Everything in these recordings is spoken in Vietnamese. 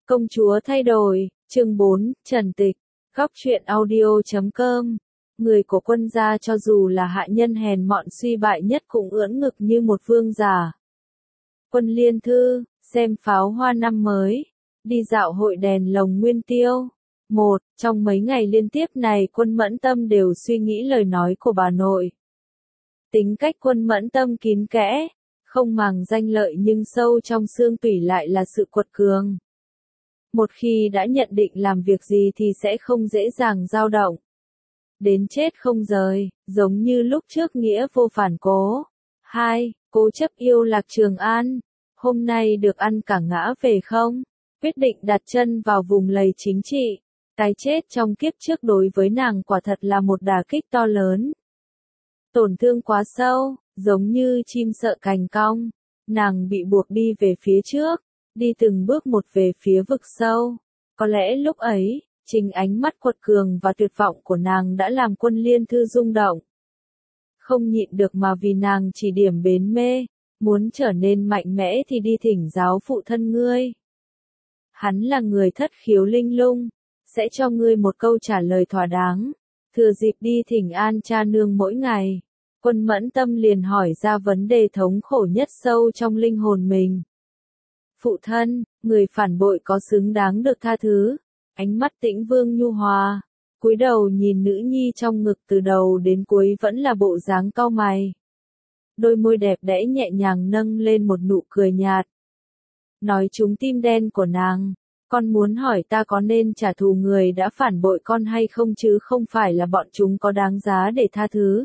Công chúa thay đổi, chương 4, Trần Tịch, góc truyện audio.com. Người của quân gia cho dù là hạ nhân hèn mọn suy bại nhất cũng ưỡn ngực như một vương giả. Quân liên thư, xem pháo hoa năm mới, đi dạo hội đèn lồng Nguyên Tiêu. Trong mấy ngày liên tiếp này Quân Mẫn Tâm đều suy nghĩ lời nói của bà nội. Tính cách Quân Mẫn Tâm kín kẽ, không màng danh lợi nhưng sâu trong xương tủy lại là sự quật cường. Một khi đã nhận định làm việc gì thì sẽ không dễ dàng dao động. Đến chết không rời, giống như lúc trước Nghĩa Vô phản cố. 2. Cố chấp yêu Lạc Trường An. Hôm nay được ăn cả ngã về không? Quyết định đặt chân vào vùng lầy chính trị. Cái chết trong kiếp trước đối với nàng quả thật là một đả kích to lớn. Tổn thương quá sâu, giống như chim sợ cành cong. Nàng bị buộc đi về phía trước, đi từng bước một về phía vực sâu. Có lẽ lúc ấy, chính ánh mắt quật cường và tuyệt vọng của nàng đã làm Quân liên thư rung động. Không nhịn được mà vì nàng chỉ điểm bến mê, muốn trở nên mạnh mẽ thì đi thỉnh giáo phụ thân ngươi. Hắn là người thất khiếu linh lung, sẽ cho ngươi một câu trả lời thỏa đáng. Thừa dịp đi thỉnh an cha nương mỗi ngày, Quân Mẫn Tâm liền hỏi ra vấn đề thống khổ nhất sâu trong linh hồn mình. Phụ thân, người phản bội có xứng đáng được tha thứ? Ánh mắt Tĩnh Vương nhu hòa, cúi đầu nhìn nữ nhi trong ngực từ đầu đến cuối vẫn là bộ dáng cau mày. Đôi môi đẹp đẽ nhẹ nhàng nâng lên một nụ cười nhạt. Nói trúng tim đen của nàng, con muốn hỏi ta có nên trả thù người đã phản bội con hay không chứ không phải là bọn chúng có đáng giá để tha thứ.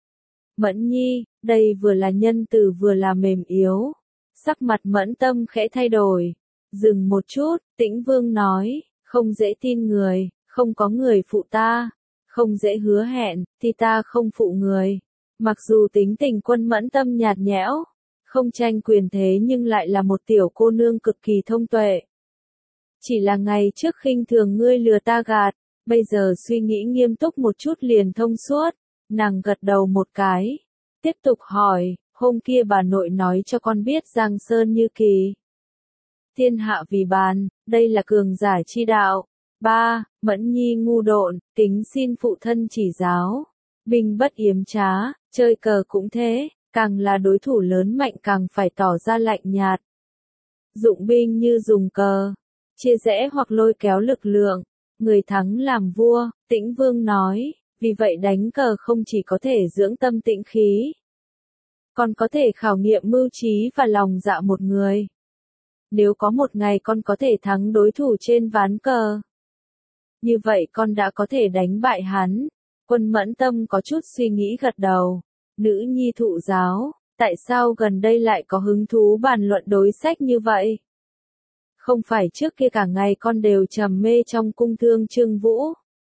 Mẫn nhi, đây vừa là nhân từ vừa là mềm yếu. Sắc mặt Mẫn Tâm khẽ thay đổi. Dừng một chút, Tĩnh Vương nói, không dễ tin người, không có người phụ ta, không dễ hứa hẹn, thì ta không phụ người. Mặc dù tính tình Quân Mẫn Tâm nhạt nhẽo, không tranh quyền thế nhưng lại là một tiểu cô nương cực kỳ thông tuệ. Chỉ là ngày trước khinh thường ngươi lừa ta gạt, bây giờ suy nghĩ nghiêm túc một chút liền thông suốt. Nàng gật đầu một cái, tiếp tục hỏi, hôm kia bà nội nói cho con biết Giang Sơn Như Kỳ. Thiên hạ vì bàn, đây là cường giả chi đạo. 3. Mẫn nhi ngu độn, kính xin phụ thân chỉ giáo. Binh bất yếm trá, chơi cờ cũng thế, càng là đối thủ lớn mạnh càng phải tỏ ra lạnh nhạt. Dụng binh như dùng cờ, chia rẽ hoặc lôi kéo lực lượng, người thắng làm vua, Tĩnh Vương nói, vì vậy đánh cờ không chỉ có thể dưỡng tâm tĩnh khí, còn có thể khảo nghiệm mưu trí và lòng dạ một người. Nếu có một ngày con có thể thắng đối thủ trên ván cờ, như vậy con đã có thể đánh bại hắn. Quân Mẫn Tâm có chút suy nghĩ gật đầu. Nữ nhi thụ giáo, tại sao gần đây lại có hứng thú bàn luận đối sách như vậy? Không phải trước kia cả ngày con đều trầm mê trong cung thương Trương Vũ.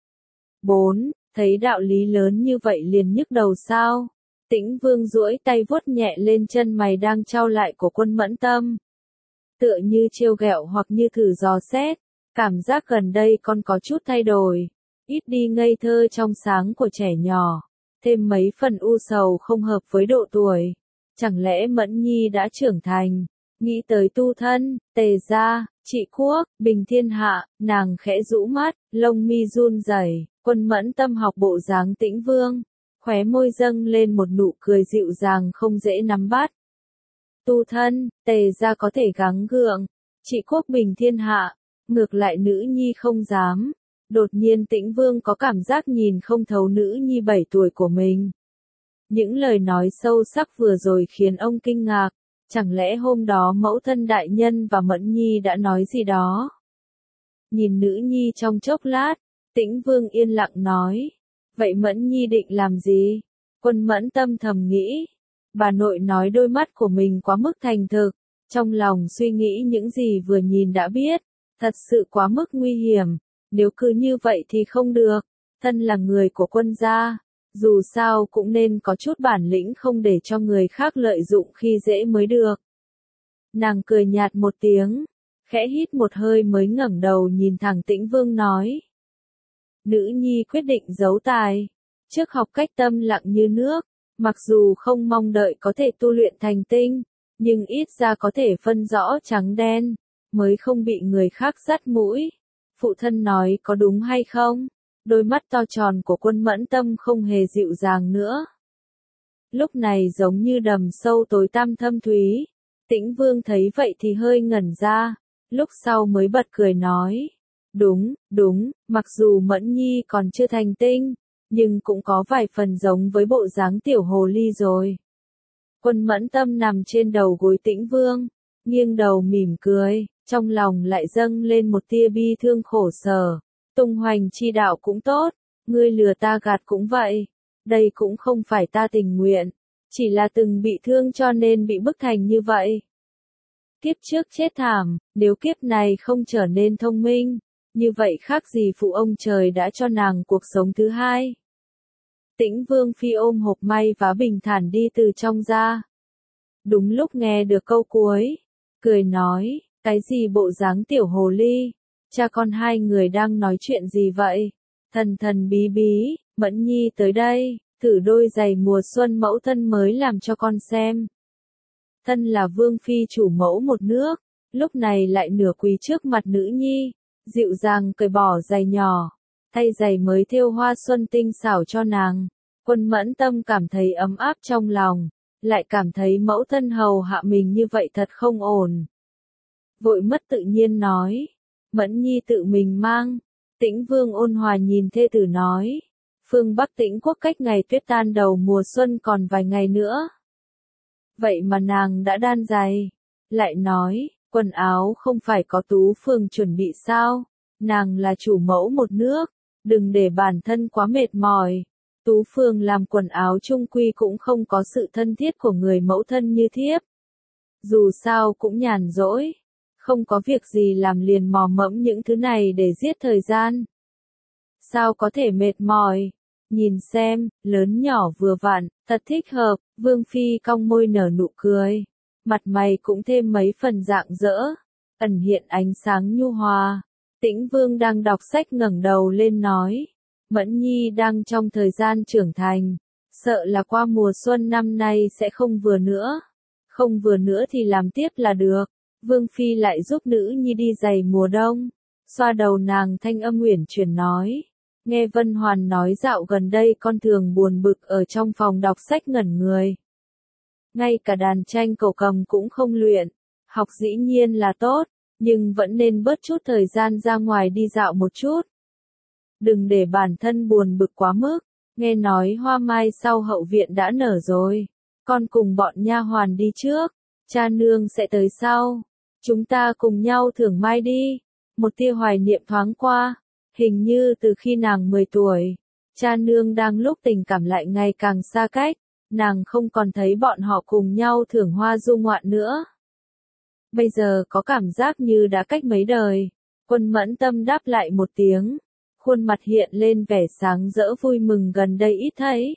4. Thấy đạo lý lớn như vậy liền nhức đầu sao? Tĩnh Vương duỗi tay vuốt nhẹ lên chân mày đang chau lại của Quân Mẫn Tâm. Tựa như trêu ghẹo hoặc như thử dò xét, cảm giác gần đây con có chút thay đổi, ít đi ngây thơ trong sáng của trẻ nhỏ, thêm mấy phần u sầu không hợp với độ tuổi. Chẳng lẽ Mẫn nhi đã trưởng thành? Nghĩ tới tu thân, Tề gia, trị quốc, bình thiên hạ, nàng khẽ rũ mắt, lông mi run rẩy. Quân Mẫn Tâm học bộ dáng Tĩnh Vương, khóe môi dâng lên một nụ cười dịu dàng không dễ nắm bắt. Tu thân, Tề gia có thể gắng gượng, trị quốc bình thiên hạ, ngược lại nữ nhi không dám. Đột nhiên Tĩnh Vương có cảm giác nhìn không thấu nữ nhi 7 tuổi của mình. Những lời nói sâu sắc vừa rồi khiến ông kinh ngạc. Chẳng lẽ hôm đó mẫu thân đại nhân và Mẫn nhi đã nói gì đó? Nhìn nữ nhi trong chốc lát, Tĩnh Vương yên lặng nói. Vậy Mẫn nhi định làm gì? Quân Mẫn Tâm thầm nghĩ. Bà nội nói đôi mắt của mình quá mức thành thực. Trong lòng suy nghĩ những gì vừa nhìn đã biết. Thật sự quá mức nguy hiểm. Nếu cứ như vậy thì không được. Thân là người của quân gia, dù sao cũng nên có chút bản lĩnh không để cho người khác lợi dụng khi dễ mới được. Nàng cười nhạt một tiếng, khẽ hít một hơi mới ngẩng đầu nhìn thẳng Tĩnh Vương nói. Nữ nhi quyết định giấu tài. Trước học cách tâm lặng như nước, mặc dù không mong đợi có thể tu luyện thành tinh, nhưng ít ra có thể phân rõ trắng đen. mới không bị người khác dắt mũi. Phụ thân nói có đúng hay không? Đôi mắt to tròn của Quân Mẫn Tâm không hề dịu dàng nữa. Lúc này giống như đầm sâu tối tăm thâm thúy. Tĩnh Vương thấy vậy thì hơi ngẩn ra, lúc sau mới bật cười nói. Đúng, mặc dù Mẫn Nhi còn chưa thành tinh, nhưng cũng có vài phần giống với bộ dáng tiểu hồ ly rồi. Quân Mẫn Tâm nằm trên đầu gối Tĩnh Vương, nghiêng đầu mỉm cười, trong lòng lại dâng lên một tia bi thương khổ sở. Tung hoành chi đạo cũng tốt, ngươi lừa ta gạt cũng vậy. Đây cũng không phải ta tình nguyện, chỉ là từng bị thương cho nên bị bức thành như vậy. Kiếp trước chết thảm, nếu kiếp này không trở nên thông minh, như vậy khác gì phụ ông trời đã cho nàng cuộc sống thứ hai. Tĩnh Vương Phi ôm hộp may và bình thản đi từ trong ra. Đúng lúc nghe được câu cuối, cười nói, cái gì bộ dáng tiểu hồ ly, cha con hai người đang nói chuyện gì vậy? Thần bí bí, Mẫn Nhi tới đây, thử đôi giày mùa xuân mẫu thân mới làm cho con xem. Thân là Vương Phi chủ mẫu một nước, lúc này lại nửa quỳ trước mặt nữ nhi, dịu dàng cởi bỏ giày nhỏ, thay giày mới thêu hoa xuân tinh xảo cho nàng. Quân Mẫn Tâm cảm thấy ấm áp trong lòng, lại cảm thấy mẫu thân hầu hạ mình như vậy thật không ổn. Vội mất tự nhiên nói, Mẫn Nhi tự mình mang. Tĩnh Vương ôn hòa nhìn thê tử nói, phương Bắc Tĩnh quốc cách ngày tuyết tan đầu mùa xuân còn vài ngày nữa. Vậy mà nàng đã đan giày. Lại nói, quần áo không phải có Tú Phường chuẩn bị sao? Nàng là chủ mẫu một nước, đừng để bản thân quá mệt mỏi. Tú Phường làm quần áo chung quy cũng không có sự thân thiết của người mẫu thân như thiếp. Dù sao cũng nhàn rỗi, không có việc gì làm liền mò mẫm những thứ này để giết thời gian. Sao có thể mệt mỏi? Nhìn xem, lớn nhỏ vừa vặn, thật thích hợp. Vương Phi cong môi nở nụ cười, mặt mày cũng thêm mấy phần rạng rỡ, ẩn hiện ánh sáng nhu hòa. Tĩnh Vương đang đọc sách ngẩng đầu lên nói, Mẫn Nhi đang trong thời gian trưởng thành, sợ là qua mùa xuân năm nay sẽ không vừa nữa. Không vừa nữa thì làm tiếp là được. Vương Phi lại giúp nữ nhi đi giày mùa đông, xoa đầu nàng thanh âm uyển chuyển nói. Nghe Vân Hoàn nói dạo gần đây con thường buồn bực ở trong phòng đọc sách ngẩn người. Ngay cả đàn tranh cẩu cầm cũng không luyện, học dĩ nhiên là tốt, nhưng vẫn nên bớt chút thời gian ra ngoài đi dạo một chút. Đừng để bản thân buồn bực quá mức, nghe nói hoa mai sau hậu viện đã nở rồi, con cùng bọn nha hoàn đi trước, cha nương sẽ tới sau, chúng ta cùng nhau thưởng mai đi. Một tia hoài niệm thoáng qua, hình như từ khi nàng 10 tuổi, cha nương đang lúc tình cảm lại ngày càng xa cách, nàng không còn thấy bọn họ cùng nhau thưởng hoa du ngoạn nữa. Bây giờ có cảm giác như đã cách mấy đời. Quân Mẫn Tâm đáp lại một tiếng, khuôn mặt hiện lên vẻ sáng rỡ vui mừng gần đây ít thấy.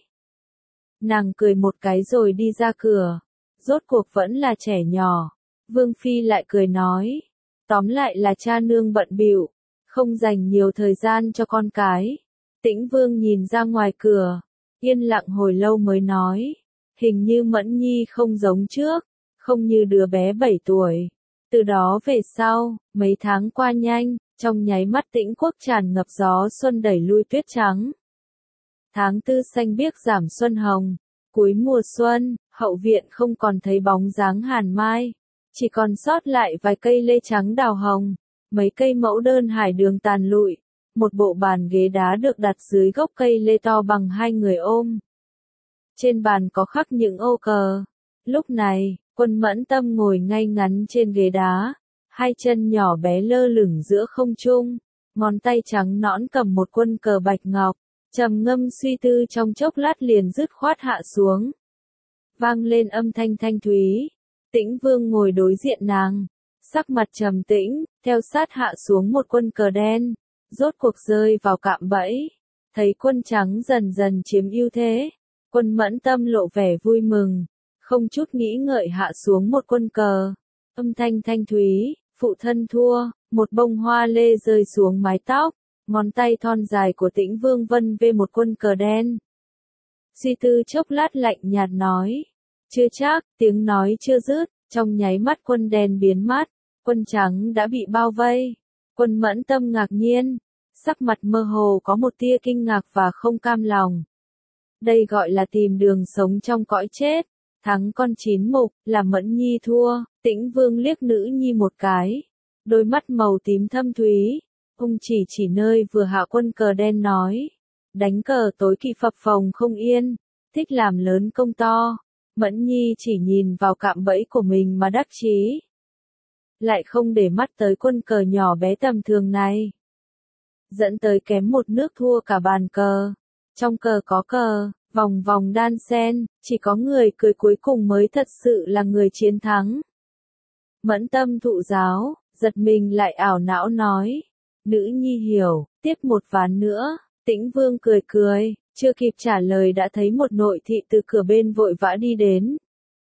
Nàng cười một cái rồi đi ra cửa, rốt cuộc vẫn là trẻ nhỏ. Vương Phi lại cười nói, tóm lại là cha nương bận bịu, không dành nhiều thời gian cho con cái. Tĩnh Vương nhìn ra ngoài cửa, yên lặng hồi lâu mới nói, hình như Mẫn Nhi không giống trước, không như đứa bé 7 tuổi. Từ đó về sau, mấy tháng qua nhanh, trong nháy mắt Tĩnh quốc tràn ngập gió xuân đẩy lui tuyết trắng. Tháng tư xanh biếc giảm xuân hồng, cuối mùa xuân, hậu viện không còn thấy bóng dáng Hàn Mai, chỉ còn sót lại vài cây lê trắng đào hồng, mấy cây mẫu đơn hải đường tàn lụi, một bộ bàn ghế đá được đặt dưới gốc cây lê to bằng hai người ôm. Trên bàn có khắc những ô cờ. Lúc này, Quân Mẫn Tâm ngồi ngay ngắn trên ghế đá, hai chân nhỏ bé lơ lửng giữa không trung, ngón tay trắng nõn cầm một quân cờ bạch ngọc, trầm ngâm suy tư trong chốc lát liền dứt khoát hạ xuống. Vang lên âm thanh thanh thúy, Tĩnh Vương ngồi đối diện nàng, sắc mặt trầm tĩnh, theo sát hạ xuống một quân cờ đen, rốt cuộc rơi vào cạm bẫy, thấy quân trắng dần dần chiếm ưu thế, Quân Mẫn Tâm lộ vẻ vui mừng, không chút nghĩ ngợi hạ xuống một quân cờ, âm thanh thanh thúy, phụ thân thua, một bông hoa lê rơi xuống mái tóc, ngón tay thon dài của Tĩnh Vương vân về một quân cờ đen. Suy tư chốc lát lạnh nhạt nói, chưa chắc, tiếng nói chưa dứt, trong nháy mắt quân đen biến mất, Quân trắng đã bị bao vây. Quân Mẫn Tâm ngạc nhiên, sắc mặt mơ hồ có một tia kinh ngạc và không cam lòng. Đây gọi là tìm đường sống trong cõi chết. Thắng con chín mục, là Mẫn Nhi thua. Tĩnh Vương liếc nữ nhi một cái. Đôi mắt màu tím thâm thúy. Ông chỉ nơi vừa hạ quân cờ đen nói. Đánh cờ tối kỵ phập phồng không yên. Thích làm lớn công to. Mẫn Nhi chỉ nhìn vào cạm bẫy của mình mà đắc chí. Lại không để mắt tới quân cờ nhỏ bé tầm thường này. Dẫn tới kém một nước thua cả bàn cờ. Trong cờ có cờ, vòng vòng đan xen, chỉ có người cười cuối cùng mới thật sự là người chiến thắng. Mẫn Tâm thụ giáo, giật mình lại ảo não nói. Nữ nhi hiểu, tiếp một ván nữa. Tĩnh Vương cười cười, chưa kịp trả lời đã thấy một nội thị từ cửa bên vội vã đi đến.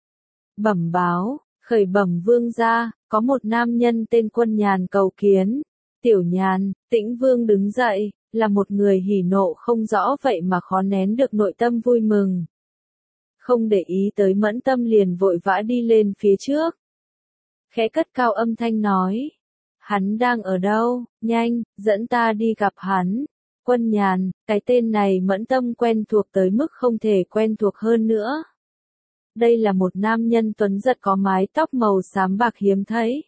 Bẩm báo, khởi bẩm vương gia, có một nam nhân tên Quân Nhàn cầu kiến. Tiểu Nhàn, Tĩnh Vương đứng dậy, là một người hỉ nộ không rõ vậy mà khó nén được nội tâm vui mừng. Không để ý tới Mẫn Tâm liền vội vã đi lên phía trước. Khẽ cất cao âm thanh nói. Hắn đang ở đâu, nhanh, dẫn ta đi gặp hắn. Quân Nhàn, cái tên này Mẫn Tâm quen thuộc tới mức không thể quen thuộc hơn nữa. Đây là một nam nhân tuấn giật có mái tóc màu xám bạc hiếm thấy.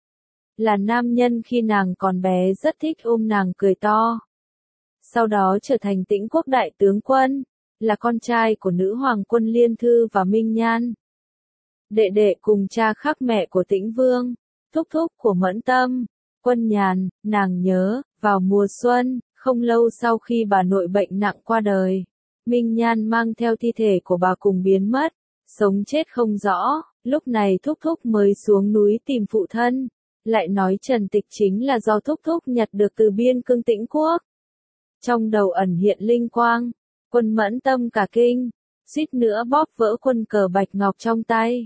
Là nam nhân khi nàng còn bé rất thích ôm nàng cười to. Sau đó trở thành Tĩnh Quốc đại tướng quân, là con trai của nữ hoàng quân Liên Thư và Minh Nhan. Đệ đệ cùng cha khác mẹ của Tĩnh Vương, thúc thúc của Mẫn Tâm. Quân Nhàn, nàng nhớ, vào mùa xuân, không lâu sau khi bà nội bệnh nặng qua đời, Minh Nhan mang theo thi thể của bà cùng biến mất, sống chết không rõ, lúc này thúc thúc mới xuống núi tìm phụ thân, lại nói Trần Tịch chính là do thúc thúc nhặt được từ biên cương Tĩnh Quốc. Trong đầu ẩn hiện linh quang, Quân Mẫn Tâm cả kinh, suýt nữa bóp vỡ quân cờ bạch ngọc trong tay.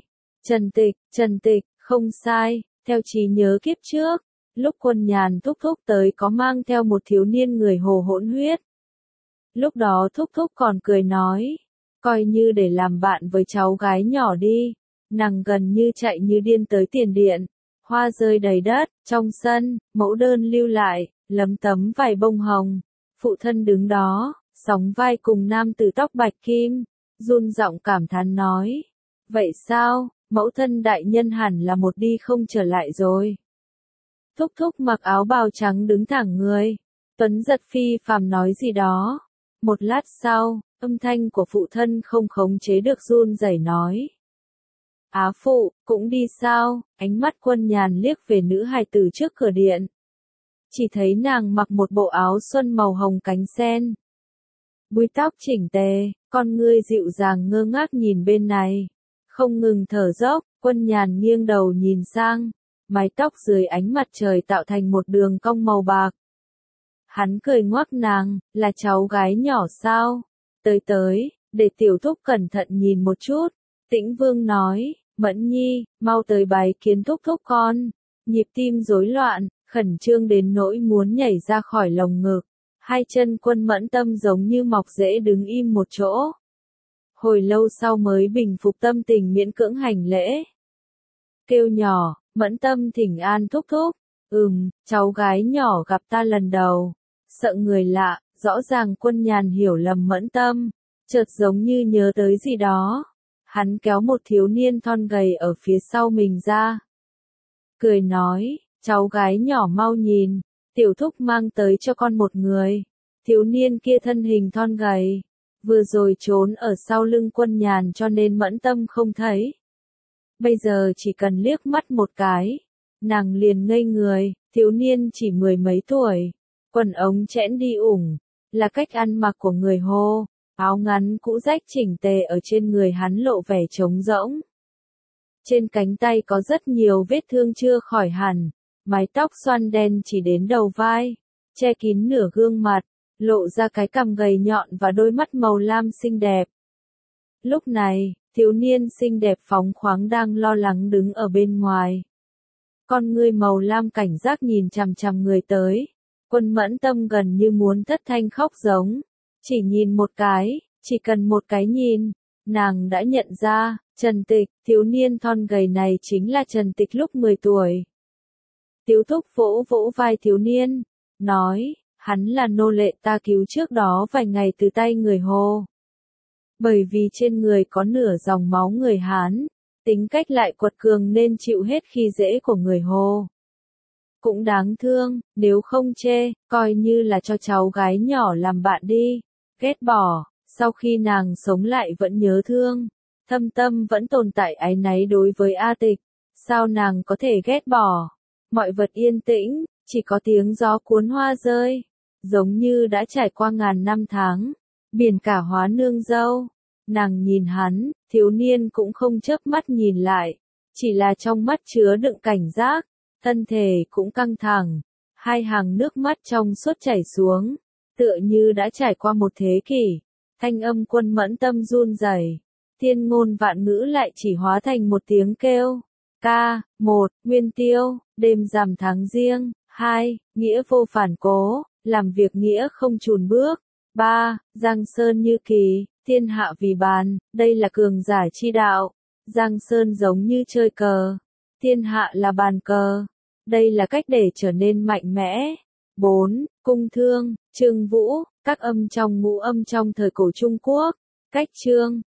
Trần Tịch, không sai, theo trí nhớ kiếp trước, lúc Quân Nhàn thúc thúc tới có mang theo một thiếu niên người Hồ hỗn huyết. Lúc đó thúc thúc còn cười nói, coi như để làm bạn với cháu gái nhỏ đi, nàng gần như chạy như điên tới tiền điện, hoa rơi đầy đất, trong sân, mẫu đơn lưu lại, lấm tấm vải bông hồng, phụ thân đứng đó, sóng vai cùng nam tử tóc bạch kim, run giọng cảm thán nói, vậy sao, mẫu thân đại nhân hẳn là một đi không trở lại rồi. Thúc thúc mặc áo bào trắng đứng thẳng người, tuấn giật phi phàm nói gì đó. Một lát sau, âm thanh của phụ thân không khống chế được run rẩy nói. Á phụ, cũng đi sao? Ánh mắt Quân Nhàn liếc về nữ hài tử trước cửa điện. Chỉ thấy nàng mặc một bộ áo xuân màu hồng cánh sen. Búi tóc chỉnh tề, con ngươi dịu dàng ngơ ngác nhìn bên này. Không ngừng thở dốc, Quân Nhàn nghiêng đầu nhìn sang. Mái tóc dưới ánh mặt trời tạo thành một đường cong màu bạc. Hắn cười ngoác nàng, là cháu gái nhỏ sao? Tới, để tiểu thúc cẩn thận nhìn một chút. Tĩnh Vương nói, Mẫn Nhi, mau tới bái kiến thúc thúc con. Nhịp tim rối loạn, khẩn trương đến nỗi muốn nhảy ra khỏi lồng ngực. Hai chân Quân Mẫn Tâm giống như mọc rễ đứng im một chỗ. Hồi lâu sau mới bình phục tâm tình miễn cưỡng hành lễ. Kêu nhỏ, Mẫn Tâm thỉnh an thúc thúc. Cháu gái nhỏ gặp ta lần đầu. Sợ người lạ, rõ ràng Quân Nhàn hiểu lầm Mẫn Tâm, chợt giống như nhớ tới gì đó. Hắn kéo một thiếu niên thon gầy ở phía sau mình ra. Cười nói, cháu gái nhỏ mau nhìn, tiểu thúc mang tới cho con một người. Thiếu niên kia thân hình thon gầy, vừa rồi trốn ở sau lưng Quân Nhàn cho nên Mẫn Tâm không thấy. Bây giờ chỉ cần liếc mắt một cái, nàng liền ngây người, thiếu niên chỉ mười mấy tuổi. Quần ống chẽn đi ủng, là cách ăn mặc của người Hồ, áo ngắn cũ rách chỉnh tề ở trên người hắn lộ vẻ trống rỗng. Trên cánh tay có rất nhiều vết thương chưa khỏi hẳn, mái tóc xoăn đen chỉ đến đầu vai, che kín nửa gương mặt, lộ ra cái cằm gầy nhọn và đôi mắt màu lam xinh đẹp. Lúc này, thiếu niên xinh đẹp phóng khoáng đang lo lắng đứng ở bên ngoài. Con ngươi màu lam cảnh giác nhìn chằm chằm người tới. Quân Mẫn Tâm gần như muốn thất thanh khóc giống. Chỉ nhìn một cái, chỉ cần một cái nhìn, nàng đã nhận ra, Trần Tịch, thiếu niên thon gầy này chính là Trần Tịch lúc 10 tuổi. Tiếu Thúc vỗ vỗ vai thiếu niên, nói, hắn là nô lệ ta cứu trước đó vài ngày từ tay người Hồ. Bởi vì trên người có nửa dòng máu người Hán, tính cách lại quật cường nên chịu hết khi dễ của người Hồ. Cũng đáng thương, nếu không chê, coi như là cho cháu gái nhỏ làm bạn đi. Ghét bỏ, sau khi nàng sống lại vẫn nhớ thương. Thâm tâm vẫn tồn tại áy náy đối với A Tịch. Sao nàng có thể ghét bỏ? Mọi vật yên tĩnh, chỉ có tiếng gió cuốn hoa rơi. Giống như đã trải qua ngàn năm tháng. Biển cả hóa nương dâu. Nàng nhìn hắn, thiếu niên cũng không chớp mắt nhìn lại. Chỉ là trong mắt chứa đựng cảnh giác. Thân thể cũng căng thẳng. Hai hàng nước mắt trong suốt chảy xuống. Tựa như đã trải qua một thế kỷ. Thanh âm Quân Mẫn tâm run rẩy. Thiên ngôn vạn ngữ lại chỉ hóa thành một tiếng kêu. Ca, 1, Nguyên Tiêu, đêm rằm tháng Giêng, 2, nghĩa vô phản cố, làm việc nghĩa không chùn bước. 3, Giang Sơn như kỳ, thiên hạ vì bàn, đây là cường giả chi đạo. Giang Sơn giống như chơi cờ, thiên hạ là bàn cờ. Đây là cách để trở nên mạnh mẽ. 4. Cung thương, Trương Vũ, các âm trong ngũ âm trong thời cổ Trung Quốc. Cách chương